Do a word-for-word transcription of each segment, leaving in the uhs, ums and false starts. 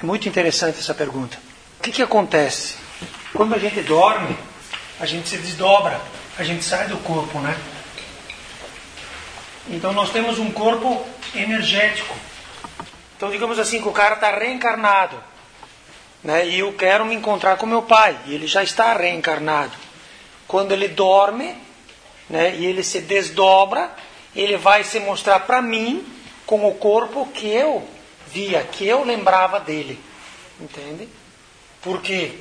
Muito interessante essa pergunta. O que, que acontece? Quando a gente dorme, a gente se desdobra, a gente sai do corpo, né? Então nós temos um corpo energético. Então digamos assim que o cara está reencarnado, né? E eu quero me encontrar com meu pai, e ele já está reencarnado. Quando ele dorme, né, e ele se desdobra, ele vai se mostrar para mim com o corpo que eu via, que eu lembrava dele. Entende? Porque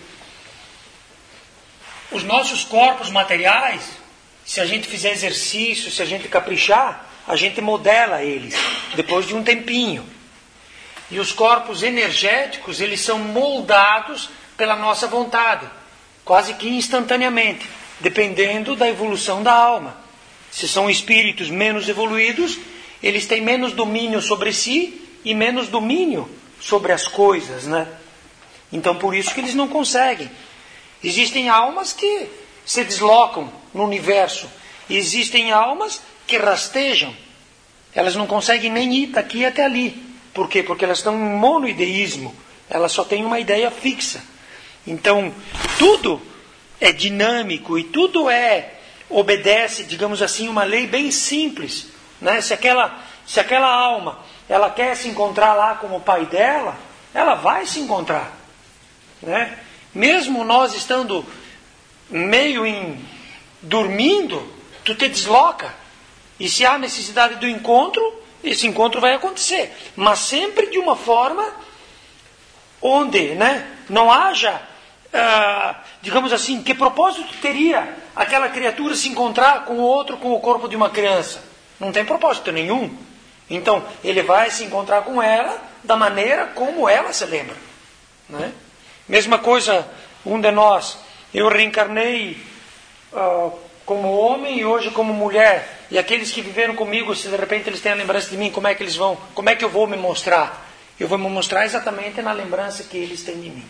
os nossos corpos materiais, se a gente fizer exercício, se a gente caprichar, a gente modela eles depois de um tempinho. E os corpos energéticos, eles são moldados pela nossa vontade, quase que instantaneamente, dependendo da evolução da alma. Se são espíritos menos evoluídos, eles têm menos domínio sobre si e menos domínio sobre as coisas, né? Então por isso que eles não conseguem. Existem almas que se deslocam no universo. Existem almas que rastejam. Elas não conseguem nem ir daqui até ali. Por quê? Porque elas estão em monoideísmo. Elas só têm uma ideia fixa. Então, tudo é dinâmico e tudo é obedece, digamos assim, uma lei bem simples, né? Se aquela, se aquela alma ela quer se encontrar lá com o pai dela, ela vai se encontrar, né? Mesmo nós estando meio em dormindo, tu te desloca. E se há necessidade do encontro, esse encontro vai acontecer. Mas sempre de uma forma onde, né, não haja, ah, digamos assim, que propósito teria aquela criatura se encontrar com o outro com o corpo de uma criança? Não tem propósito nenhum. Então, ele vai se encontrar com ela da maneira como ela se lembra, né? Mesma coisa, um de nós, eu reencarnei uh, como homem e hoje como mulher. E aqueles que viveram comigo, se de repente eles têm a lembrança de mim, como é que eles vão? Como é que eu vou me mostrar? Eu vou me mostrar exatamente na lembrança que eles têm de mim.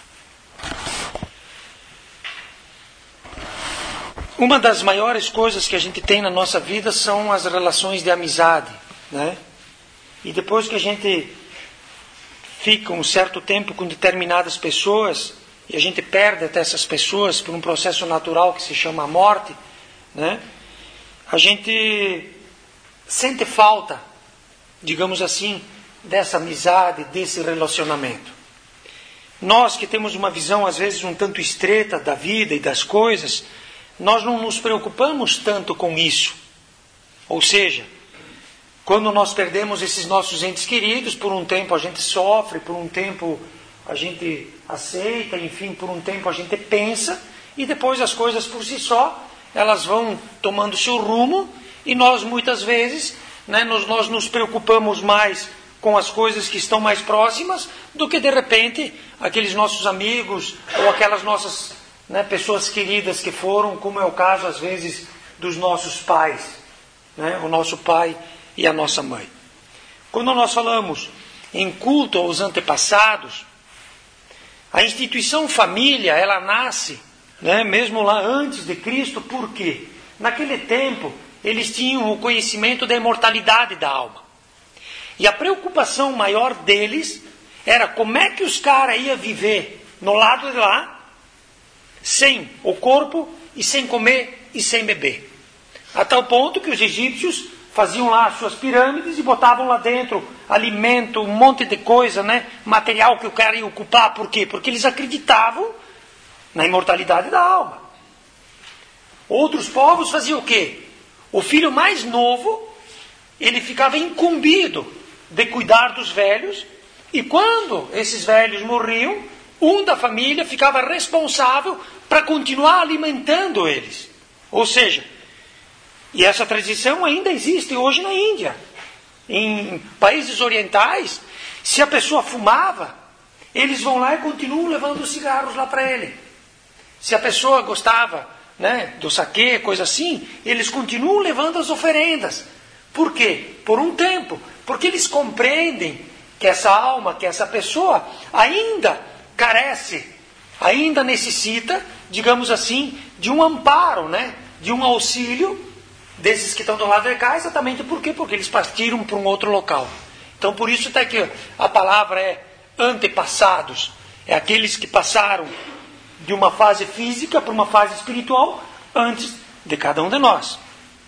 Uma das maiores coisas que a gente tem na nossa vida são as relações de amizade, né? E depois que a gente fica um certo tempo com determinadas pessoas, e a gente perde até essas pessoas por um processo natural que se chama morte, né? A gente sente falta, digamos assim, dessa amizade, desse relacionamento. Nós que temos uma visão às vezes um tanto estreita da vida e das coisas, nós não nos preocupamos tanto com isso. Ou seja, quando nós perdemos esses nossos entes queridos, por um tempo a gente sofre, por um tempo a gente aceita, enfim, por um tempo a gente pensa, e depois as coisas por si só, elas vão tomando seu rumo, e nós muitas vezes, né, nós, nós nos preocupamos mais com as coisas que estão mais próximas, do que de repente aqueles nossos amigos, ou aquelas nossas, né, pessoas queridas que foram, como é o caso às vezes dos nossos pais, né, o nosso pai e a nossa mãe. Quando nós falamos em culto aos antepassados, a instituição família, ela nasce, né, mesmo lá antes de Cristo. Por quê? Naquele tempo, eles tinham o conhecimento da imortalidade da alma. E a preocupação maior deles era como é que os caras iam viver no lado de lá, sem o corpo, e sem comer e sem beber. A tal ponto que os egípcios faziam lá as suas pirâmides e botavam lá dentro alimento, um monte de coisa, né, material que o cara ia ocupar. Por quê? Porque eles acreditavam na imortalidade da alma. Outros povos faziam o quê? O filho mais novo, ele ficava incumbido de cuidar dos velhos, e quando esses velhos morriam, um da família ficava responsável para continuar alimentando eles. Ou seja, e essa tradição ainda existe hoje na Índia. Em países orientais, se a pessoa fumava, eles vão lá e continuam levando os cigarros lá para ele. Se a pessoa gostava, né, do saquê, coisa assim, eles continuam levando as oferendas. Por quê? Por um tempo. Porque eles compreendem que essa alma, que essa pessoa ainda carece, ainda necessita, digamos assim, de um amparo, né, de um auxílio desses que estão do lado de cá. Exatamente por quê? Porque eles partiram para um outro local. Então por isso até que a palavra é antepassados? É aqueles que passaram de uma fase física para uma fase espiritual antes de cada um de nós.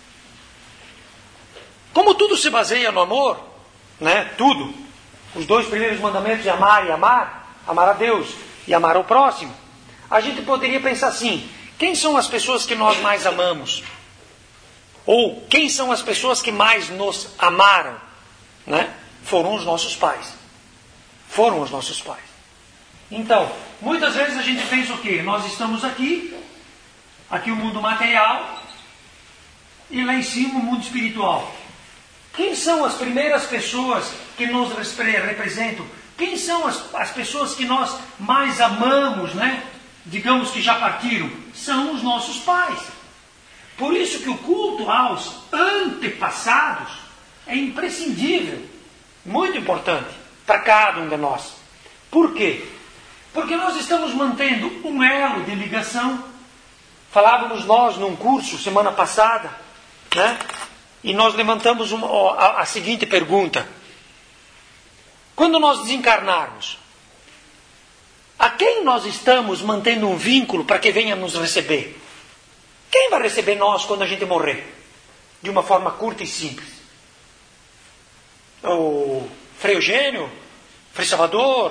Como tudo se baseia no amor, né? Tudo. Os dois primeiros mandamentos de amar e amar, amar a Deus e amar ao próximo. A gente poderia pensar assim: quem são as pessoas que nós mais amamos? Ou quem são as pessoas que mais nos amaram? Né? Foram os nossos pais. Foram os nossos pais. Então, muitas vezes a gente pensa o quê? Nós estamos aqui, aqui o mundo material, e lá em cima o mundo espiritual. Quem são as primeiras pessoas que nos representam? Quem são as, as pessoas que nós mais amamos, né? Digamos que já partiram? São os nossos pais. Por isso que o culto aos antepassados é imprescindível, muito importante para cada um de nós. Por quê? Porque nós estamos mantendo um elo de ligação. Falávamos nós num curso semana passada, né? E nós levantamos uma, a, a seguinte pergunta: quando nós desencarnarmos, a quem nós estamos mantendo um vínculo para que venha nos receber? Quem vai receber nós quando a gente morrer? De uma forma curta e simples. O Frei Eugênio, Frei Salvador,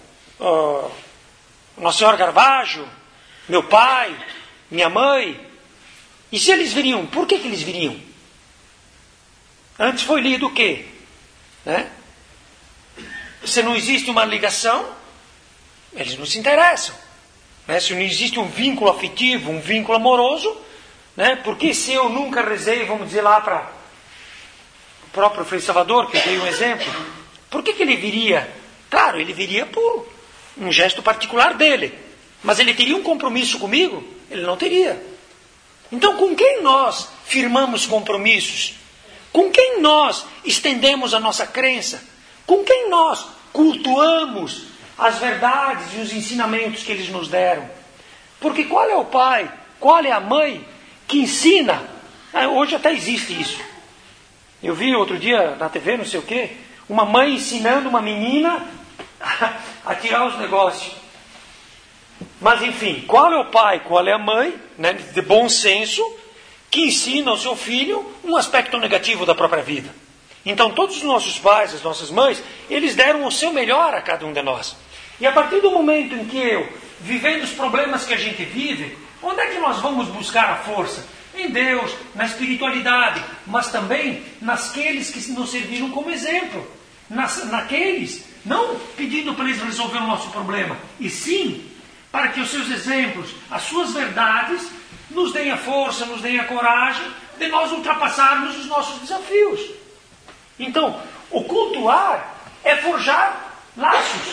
o Nossa Senhora Caravaggio, meu pai, minha mãe. E se eles viriam, por que, que eles viriam? Antes foi lido o quê? Né? Se não existe uma ligação, eles não se interessam. Né? Se não existe um vínculo afetivo, um vínculo amoroso, né? Porque se eu nunca rezei, vamos dizer lá para o próprio Frei Salvador, que eu dei um exemplo, por que, que ele viria? Claro, ele viria por um gesto particular dele, mas ele teria um compromisso comigo? Ele não teria. Então, com quem nós firmamos compromissos? Com quem nós estendemos a nossa crença? Com quem nós cultuamos as verdades e os ensinamentos que eles nos deram? Porque qual é o pai, qual é a mãe que ensina? Ah, hoje até existe isso. Eu vi outro dia na T V, não sei o quê, uma mãe ensinando uma menina a tirar os negócios. Mas enfim, qual é o pai, qual é a mãe, né, de bom senso, que ensina ao seu filho um aspecto negativo da própria vida? Então todos os nossos pais, as nossas mães, eles deram o seu melhor a cada um de nós. E a partir do momento em que eu, vivendo os problemas que a gente vive, onde é que nós vamos buscar a força? Em Deus, na espiritualidade, mas também naqueles que nos serviram como exemplo. Nas, naqueles, não pedindo para eles resolver o nosso problema, e sim para que os seus exemplos, as suas verdades, nos deem a força, nos deem a coragem de nós ultrapassarmos os nossos desafios. Então, o cultuar é forjar laços.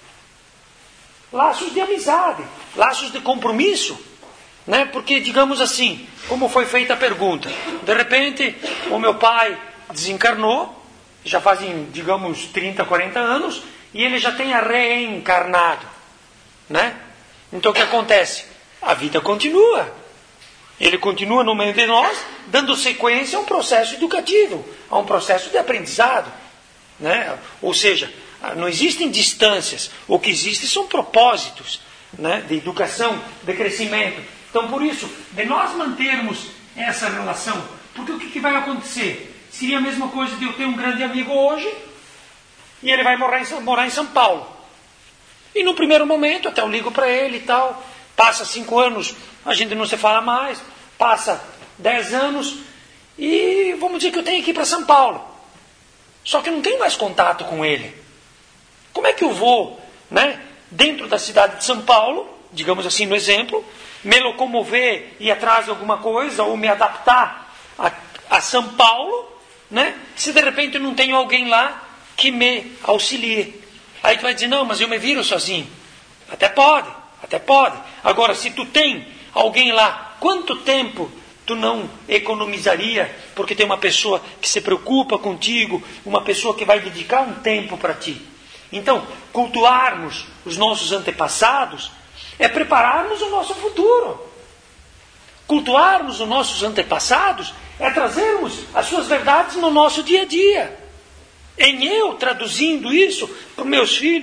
Laços de amizade, laços de compromisso. Né? Porque, digamos assim, como foi feita a pergunta, de repente o meu pai desencarnou, já fazem, digamos, trinta, quarenta anos, e ele já tenha reencarnado. Né? Então o que acontece? A vida continua. Ele continua no meio de nós, dando sequência a um processo educativo, a um processo de aprendizado. Né? Ou seja, não existem distâncias, o que existe são propósitos, né? De educação, de crescimento. Então, por isso, de nós mantermos essa relação, porque o que, que vai acontecer? Seria a mesma coisa de eu ter um grande amigo hoje, e ele vai morar em, morar em São Paulo. E no primeiro momento, até eu ligo para ele e tal, passa cinco anos, a gente não se fala mais, passa dez anos, e vamos dizer que eu tenho que ir para São Paulo. Só que eu não tenho mais contato com ele. Como é que eu vou, né, dentro da cidade de São Paulo, digamos assim no exemplo, me locomover e ir atrás de alguma coisa, ou me adaptar a, a São Paulo, né, se de repente eu não tenho alguém lá que me auxilie? Aí tu vai dizer, não, mas eu me viro sozinho. Até pode, até pode. Agora, se tu tem alguém lá, quanto tempo tu não economizaria, porque tem uma pessoa que se preocupa contigo, uma pessoa que vai dedicar um tempo para ti? Então, cultuarmos os nossos antepassados é prepararmos o nosso futuro. Cultuarmos os nossos antepassados é trazermos as suas verdades no nosso dia a dia. Em eu traduzindo isso para os meus filhos,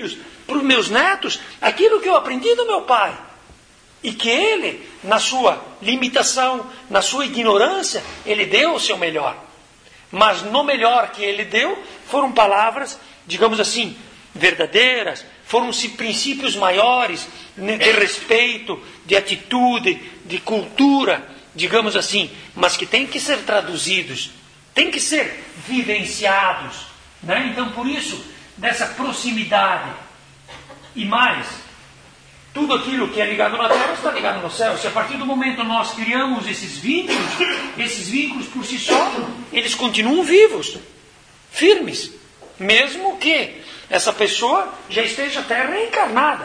para os meus netos aquilo que eu aprendi do meu pai. E que ele, na sua limitação, na sua ignorância, ele deu o seu melhor. Mas no melhor que ele deu, foram palavras, digamos assim, verdadeiras, foram-se princípios maiores de respeito, de atitude, de cultura, digamos assim, mas que têm que ser traduzidos, têm que ser vivenciados, né? Então, por isso, dessa proximidade. E mais, tudo aquilo que é ligado na terra está ligado no céu. Se a partir do momento nós criamos esses vínculos, esses vínculos por si só, eles continuam vivos, firmes, mesmo que essa pessoa já esteja até reencarnada.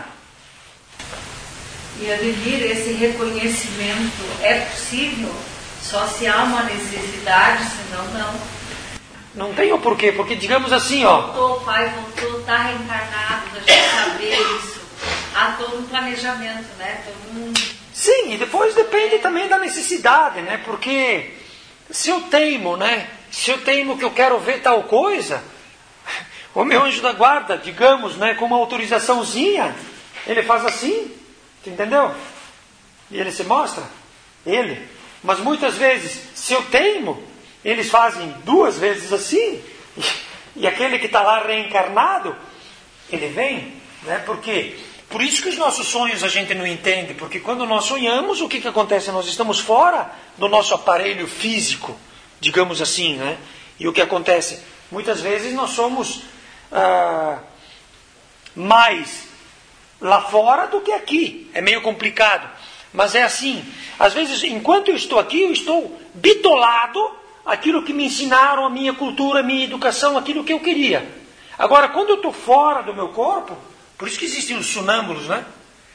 E Ademir, esse reconhecimento é possível só se há uma necessidade, senão não. Não tem o porquê, porque digamos assim, ó. Voltou, o pai voltou, está reencarnado, a gente saber isso. Há todo um planejamento, né? Todo um... Sim, e depois depende também da necessidade, né? Porque se eu teimo, né? Se eu teimo que eu quero ver tal coisa, o meu anjo da guarda, digamos, né? Com uma autorizaçãozinha, ele faz assim, entendeu? E ele se mostra, ele. Mas muitas vezes, se eu teimo, eles fazem duas vezes assim, e, e aquele que está lá reencarnado, ele vem, né? Porque por isso que os nossos sonhos a gente não entende, porque quando nós sonhamos, o que, que acontece? Nós estamos fora do nosso aparelho físico, digamos assim, né? E o que acontece? Muitas vezes nós somos ah, mais lá fora do que aqui. É meio complicado, mas é assim. Às vezes, enquanto eu estou aqui, eu estou bitolado aquilo que me ensinaram, a minha cultura, a minha educação, aquilo que eu queria. Agora, quando eu estou fora do meu corpo, por isso que existem os sonâmbulos, né?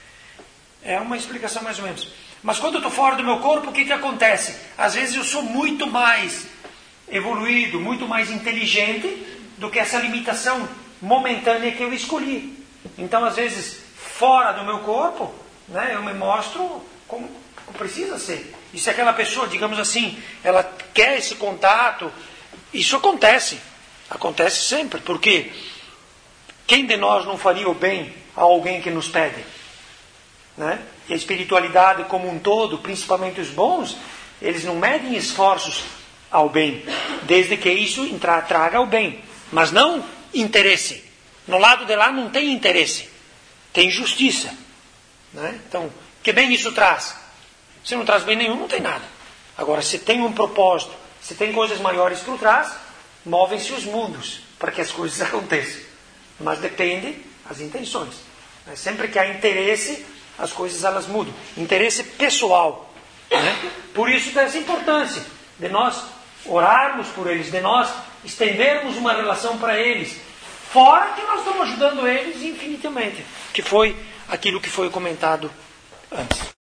É uma explicação mais ou menos. Mas quando eu estou fora do meu corpo, o que, que acontece? Às vezes eu sou muito mais evoluído, muito mais inteligente do que essa limitação momentânea que eu escolhi. Então, às vezes, fora do meu corpo, né, eu me mostro como precisa ser. E se aquela pessoa, digamos assim, ela quer esse contato, isso acontece. Acontece sempre, porque quem de nós não faria o bem a alguém que nos pede? Né? E a espiritualidade como um todo, principalmente os bons, eles não medem esforços ao bem, desde que isso entra, traga o bem, mas não interesse. No lado de lá não tem interesse, tem justiça. Né? Então, que bem isso traz? Se não traz bem nenhum, não tem nada. Agora, se tem um propósito, se tem coisas maiores por trás, movem-se os mundos para que as coisas aconteçam. Mas depende das intenções. Sempre que há interesse, as coisas elas mudam. Interesse pessoal. Né? Por isso dessa importância de nós orarmos por eles, de nós estendermos uma relação para eles, fora que nós estamos ajudando eles infinitamente, que foi aquilo que foi comentado antes.